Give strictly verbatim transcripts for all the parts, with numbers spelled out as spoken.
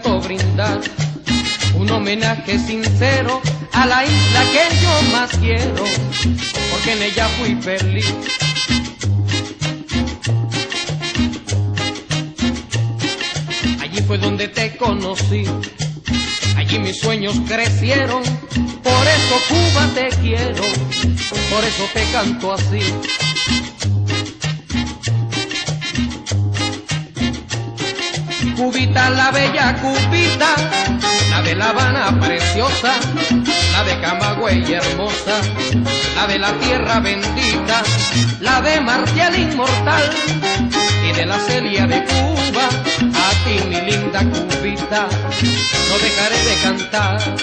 canto brindar un homenaje sincero a la isla que yo más quiero, porque en ella fui feliz. Allí fue donde te conocí, allí mis sueños crecieron, por eso Cuba te quiero, por eso te canto así. Cubita, la bella Cubita, la de La Habana preciosa, la de Camagüey hermosa, la de la tierra bendita, la de Marcial inmortal y de la Celia de Cuba. A ti, mi linda Cubita, no dejaré de cantar.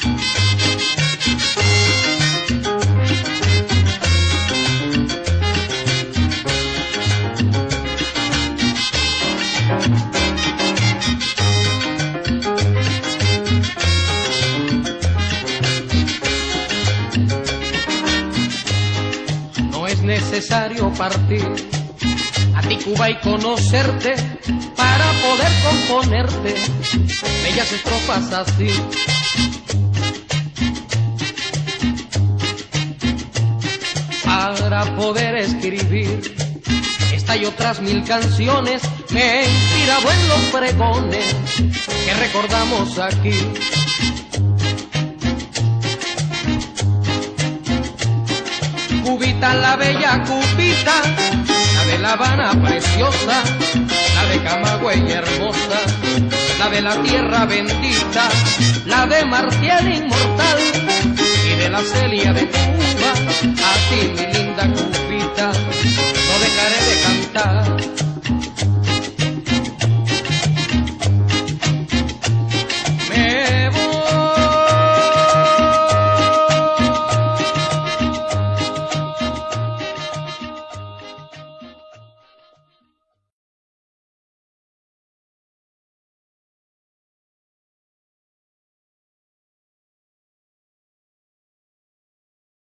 Necesario partir a ti, Cuba, y conocerte para poder componerte bellas estrofas así. Para poder escribir esta y otras mil canciones me he inspirado en los pregones que recordamos aquí. Cubita, la bella Cubita, la de La Habana preciosa, la de Camagüey hermosa, la de la tierra bendita, la de Marcial inmortal y de la Celia de Cuba. A ti, mi linda Cubita, no dejaré de cantar.